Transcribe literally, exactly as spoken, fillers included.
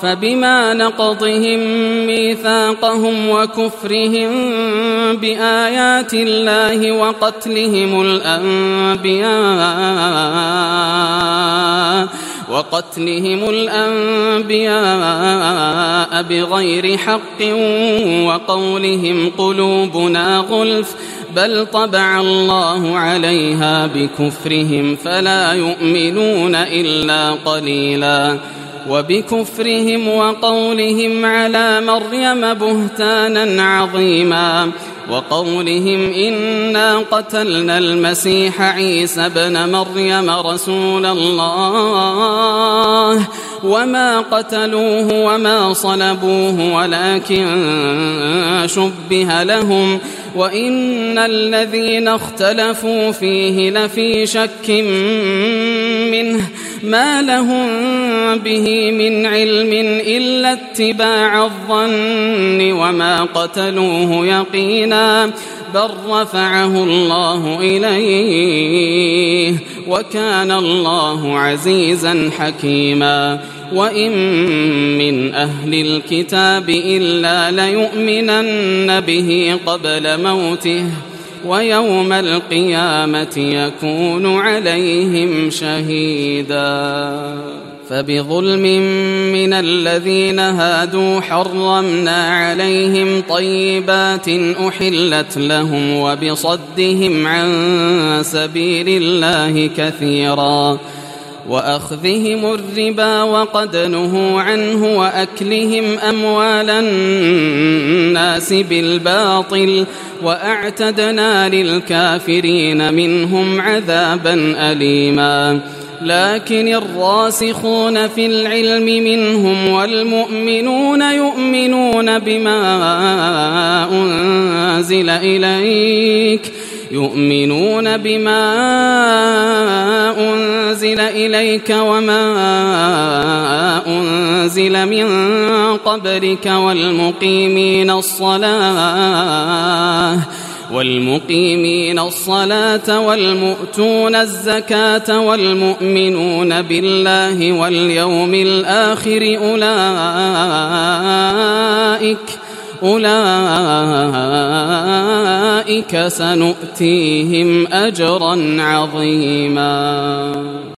فبما نقضهم ميثاقهم وكفرهم بآيات الله وقتلهم الأنبياء وقتلهم الأنبياء بغير حق وقولهم قلوبنا غلف بل طبع الله عليها بكفرهم فلا يؤمنون إلا قليلا وبكفرهم وقولهم على مريم بهتانا عظيما وقولهم إنا قتلنا المسيح عيسى ابن مريم رسول الله وما قتلوه وما صلبوه ولكن شبه لهم وإن الذين اختلفوا فيه لفي شك منه ما لهم به من علم إلا اتباع الظن وما قتلوه يقينا بل رفعه الله إليه وكان الله عزيزا حكيما وإن من أهل الكتاب إلا ليؤمنن به قبل موته ويوم القيامة يكون عليهم شهيدا فبظلم من الذين هادوا حرمنا عليهم طيبات أحلت لهم وبصدهم عن سبيل الله كثيرا وأخذهم الربا وقد نهوا عنه وأكلهم أموال الناس بالباطل وأعتدنا للكافرين منهم عذابا أليما لكن الراسخون في العلم منهم والمؤمنون يؤمنون بما أنزل إليك يؤمنون بما أنزل إليك وما أنزل من قبلك والمقيمين الصلاة والمقيمين الصلاة والمؤتون الزكاة والمؤمنون بالله واليوم الآخر أولئك أولئك سنؤتيهم أجرا عظيما.